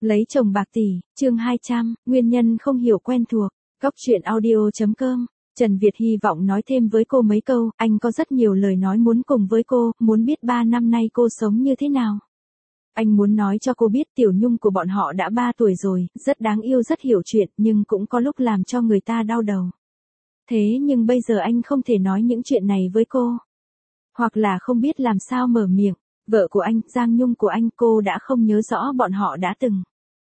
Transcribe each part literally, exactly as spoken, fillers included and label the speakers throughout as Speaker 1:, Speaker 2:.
Speaker 1: Lấy chồng bạc tỷ, chương hai trăm, nguyên nhân không hiểu quen thuộc. Góc truyện audio chấm com. Trần Việt hy vọng nói thêm với cô mấy câu, anh có rất nhiều lời nói muốn cùng với cô, muốn biết ba năm nay cô sống như thế nào. Anh muốn nói cho cô biết Tiểu Nhung của bọn họ đã ba tuổi rồi, rất đáng yêu rất hiểu chuyện, nhưng cũng có lúc làm cho người ta đau đầu. Thế nhưng bây giờ anh không thể nói những chuyện này với cô. Hoặc là không biết làm sao mở miệng. Vợ của anh, Giang Nhung của anh, cô đã không nhớ rõ bọn họ đã từng.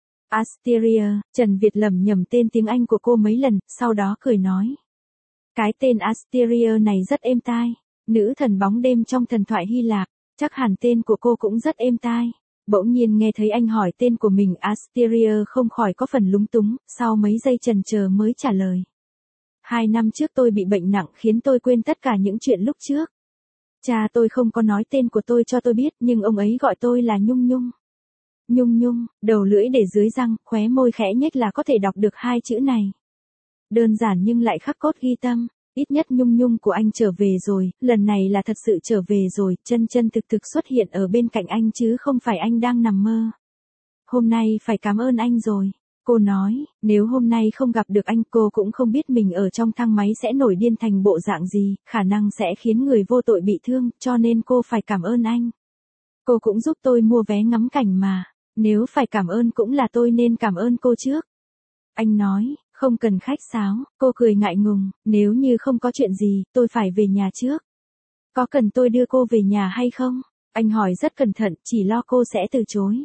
Speaker 1: Asteria, Trần Việt lẩm nhẩm tên tiếng Anh của cô mấy lần, sau đó cười nói. Cái tên Asteria này rất êm tai. Nữ thần bóng đêm trong thần thoại Hy Lạp, chắc hẳn tên của cô cũng rất êm tai. Bỗng nhiên nghe thấy anh hỏi tên của mình, Asteria không khỏi có phần lúng túng, sau mấy giây chần chờ mới trả lời. Hai năm trước tôi bị bệnh nặng khiến tôi quên tất cả những chuyện lúc trước. Cha tôi không có nói tên của tôi cho tôi biết, nhưng ông ấy gọi tôi là Nhung Nhung. Nhung Nhung, đầu lưỡi để dưới răng, khóe môi khẽ nhếch là có thể đọc được hai chữ này. Đơn giản nhưng lại khắc cốt ghi tâm, ít nhất Nhung Nhung của anh trở về rồi, lần này là thật sự trở về rồi, chân chân thực thực xuất hiện ở bên cạnh anh chứ không phải anh đang nằm mơ. Hôm nay phải cảm ơn anh rồi. Cô nói, nếu hôm nay không gặp được anh cô cũng không biết mình ở trong thang máy sẽ nổi điên thành bộ dạng gì, khả năng sẽ khiến người vô tội bị thương, cho nên cô phải cảm ơn anh. Cô cũng giúp tôi mua vé ngắm cảnh mà, nếu phải cảm ơn cũng là tôi nên cảm ơn cô trước. Anh nói, không cần khách sáo, cô cười ngại ngùng, nếu như không có chuyện gì, tôi phải về nhà trước. Có cần tôi đưa cô về nhà hay không? Anh hỏi rất cẩn thận, chỉ lo cô sẽ từ chối.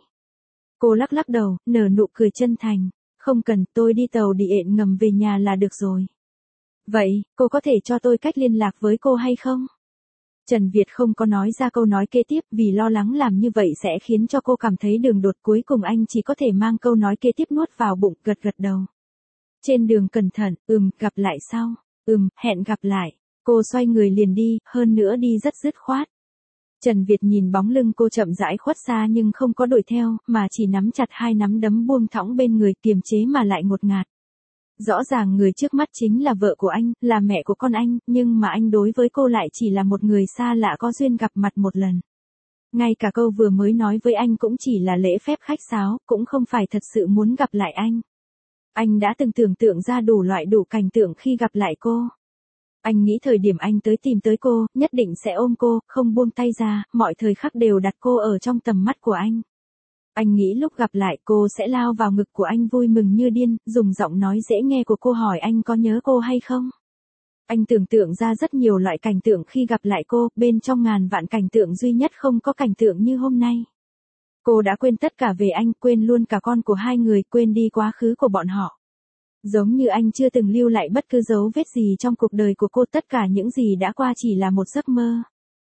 Speaker 1: Cô lắc lắc đầu, nở nụ cười chân thành. Không cần, tôi đi tàu điện ngầm về nhà là được rồi. Vậy, cô có thể cho tôi cách liên lạc với cô hay không? Trần Việt không có nói ra câu nói kế tiếp vì lo lắng làm như vậy sẽ khiến cho cô cảm thấy đường đột, cuối cùng anh chỉ có thể mang câu nói kế tiếp nuốt vào bụng, gật gật đầu. Trên đường cẩn thận, ừm, gặp lại sau, ừm, hẹn gặp lại. Cô xoay người liền đi, hơn nữa đi rất dứt khoát. Trần Việt nhìn bóng lưng cô chậm rãi khuất xa nhưng không có đuổi theo, mà chỉ nắm chặt hai nắm đấm buông thõng bên người, kiềm chế mà lại ngột ngạt. Rõ ràng người trước mắt chính là vợ của anh, là mẹ của con anh, nhưng mà anh đối với cô lại chỉ là một người xa lạ có duyên gặp mặt một lần. Ngay cả câu vừa mới nói với anh cũng chỉ là lễ phép khách sáo, cũng không phải thật sự muốn gặp lại anh. Anh đã từng tưởng tượng ra đủ loại đủ cảnh tượng khi gặp lại cô. Anh nghĩ thời điểm anh tới tìm tới cô, nhất định sẽ ôm cô, không buông tay ra, mọi thời khắc đều đặt cô ở trong tầm mắt của anh. Anh nghĩ lúc gặp lại cô sẽ lao vào ngực của anh vui mừng như điên, dùng giọng nói dễ nghe của cô hỏi anh có nhớ cô hay không. Anh tưởng tượng ra rất nhiều loại cảnh tượng khi gặp lại cô, bên trong ngàn vạn cảnh tượng duy nhất không có cảnh tượng như hôm nay. Cô đã quên tất cả về anh, quên luôn cả con của hai người, quên đi quá khứ của bọn họ. Giống như anh chưa từng lưu lại bất cứ dấu vết gì trong cuộc đời của cô, tất cả những gì đã qua chỉ là một giấc mơ.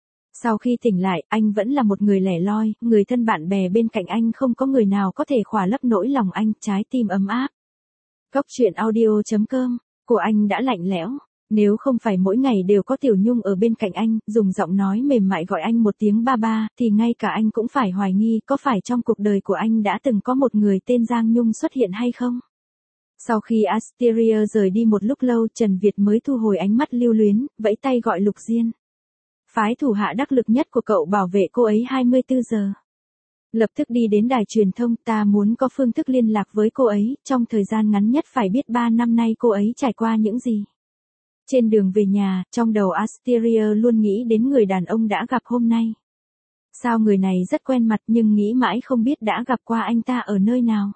Speaker 1: Sau khi tỉnh lại, anh vẫn là một người lẻ loi, người thân bạn bè bên cạnh anh không có người nào có thể khỏa lấp nỗi lòng anh, trái tim ấm áp. Góc truyện audio chấm com, của anh đã lạnh lẽo. Nếu không phải mỗi ngày đều có Tiểu Nhung ở bên cạnh anh, dùng giọng nói mềm mại gọi anh một tiếng ba ba, thì ngay cả anh cũng phải hoài nghi có phải trong cuộc đời của anh đã từng có một người tên Giang Nhung xuất hiện hay không. Sau khi Asteria rời đi một lúc lâu, Trần Việt mới thu hồi ánh mắt lưu luyến, vẫy tay gọi Lục Diên. Phái thủ hạ đắc lực nhất của cậu bảo vệ cô ấy hai mươi tư giờ. Lập tức đi đến đài truyền thông, ta muốn có phương thức liên lạc với cô ấy, trong thời gian ngắn nhất phải biết ba năm nay cô ấy trải qua những gì. Trên đường về nhà, trong đầu Asteria luôn nghĩ đến người đàn ông đã gặp hôm nay. Sao người này rất quen mặt nhưng nghĩ mãi không biết đã gặp qua anh ta ở nơi nào.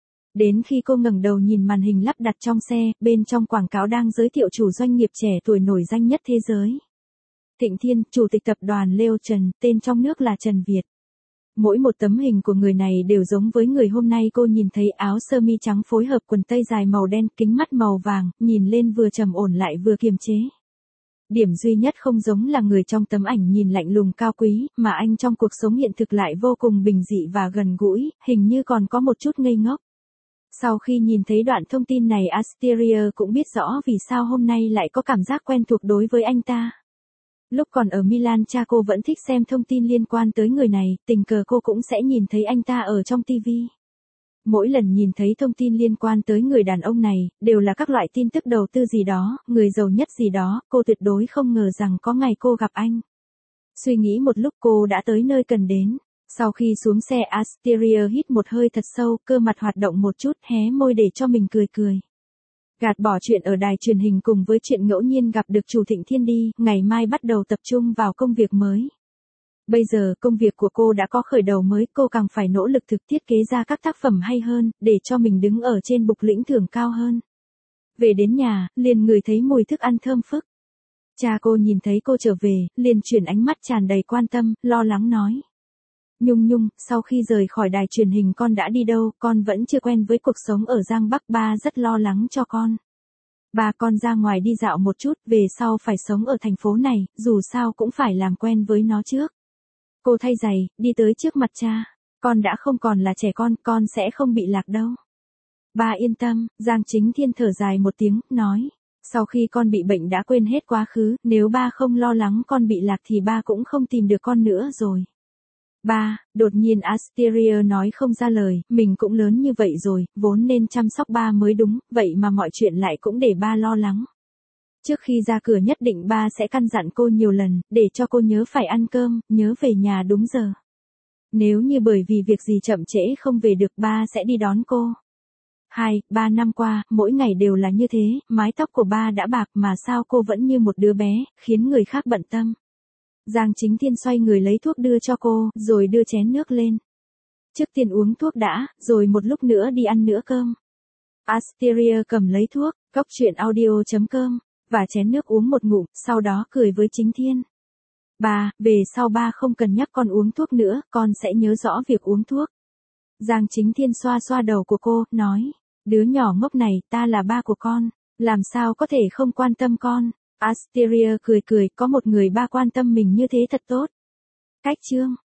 Speaker 1: Đến khi cô ngẩng đầu nhìn màn hình lắp đặt trong xe, bên trong quảng cáo đang giới thiệu chủ doanh nghiệp trẻ tuổi nổi danh nhất thế giới. Thịnh Thiên, chủ tịch tập đoàn Leo Trần, tên trong nước là Trần Việt. Mỗi một tấm hình của người này đều giống với người hôm nay cô nhìn thấy, áo sơ mi trắng phối hợp quần tây dài màu đen, kính mắt màu vàng, nhìn lên vừa trầm ổn lại vừa kiềm chế. Điểm duy nhất không giống là người trong tấm ảnh nhìn lạnh lùng cao quý, mà anh trong cuộc sống hiện thực lại vô cùng bình dị và gần gũi, hình như còn có một chút ngây ngốc. Sau khi nhìn thấy đoạn thông tin này, Asteria cũng biết rõ vì sao hôm nay lại có cảm giác quen thuộc đối với anh ta. Lúc còn ở Milan, cha cô vẫn thích xem thông tin liên quan tới người này, tình cờ cô cũng sẽ nhìn thấy anh ta ở trong ti vi. Mỗi lần nhìn thấy thông tin liên quan tới người đàn ông này, đều là các loại tin tức đầu tư gì đó, người giàu nhất gì đó, cô tuyệt đối không ngờ rằng có ngày cô gặp anh. Suy nghĩ một lúc cô đã tới nơi cần đến. Sau khi xuống xe Asteria hít một hơi thật sâu, cơ mặt hoạt động một chút, hé môi để cho mình cười cười. Gạt bỏ chuyện ở đài truyền hình cùng với chuyện ngẫu nhiên gặp được chủ Thịnh Thiên đi, ngày mai bắt đầu tập trung vào công việc mới. Bây giờ công việc của cô đã có khởi đầu mới, cô càng phải nỗ lực thực thiết kế ra các tác phẩm hay hơn, để cho mình đứng ở trên bục lĩnh thưởng cao hơn. Về đến nhà, liền ngửi thấy mùi thức ăn thơm phức. Cha cô nhìn thấy cô trở về, liền chuyển ánh mắt tràn đầy quan tâm, lo lắng nói. Nhung Nhung, sau khi rời khỏi đài truyền hình con đã đi đâu, con vẫn chưa quen với cuộc sống ở Giang Bắc, ba rất lo lắng cho con. Ba con ra ngoài đi dạo một chút, về sau phải sống ở thành phố này, dù sao cũng phải làm quen với nó trước. Cô thay giày, đi tới trước mặt cha. Con đã không còn là trẻ con, con sẽ không bị lạc đâu. Ba yên tâm, Giang Chính Thiên thở dài một tiếng, nói. Sau khi con bị bệnh đã quên hết quá khứ, nếu ba không lo lắng con bị lạc thì ba cũng không tìm được con nữa rồi. Ba, đột nhiên Asteria nói không ra lời, mình cũng lớn như vậy rồi, vốn nên chăm sóc ba mới đúng, vậy mà mọi chuyện lại cũng để ba lo lắng. Trước khi ra cửa nhất định ba sẽ căn dặn cô nhiều lần, để cho cô nhớ phải ăn cơm, nhớ về nhà đúng giờ. Nếu như bởi vì việc gì chậm trễ không về được ba sẽ đi đón cô. Hai, ba năm qua, mỗi ngày đều là như thế, mái tóc của ba đã bạc mà sao cô vẫn như một đứa bé, khiến người khác bận tâm. Giang Chính Thiên xoay người lấy thuốc đưa cho cô, rồi đưa chén nước lên. Trước tiên uống thuốc đã, rồi một lúc nữa đi ăn nữa cơm. Asteria cầm lấy thuốc, cốc truyện audio chấm com, và chén nước uống một ngụm, sau đó cười với Chính Thiên. Ba, về sau ba không cần nhắc con uống thuốc nữa, con sẽ nhớ rõ việc uống thuốc. Giang Chính Thiên xoa xoa đầu của cô, nói, đứa nhỏ ngốc này, ta là ba của con, làm sao có thể không quan tâm con. Asteria cười cười, có một người ba quan tâm mình như thế thật tốt. Cách chương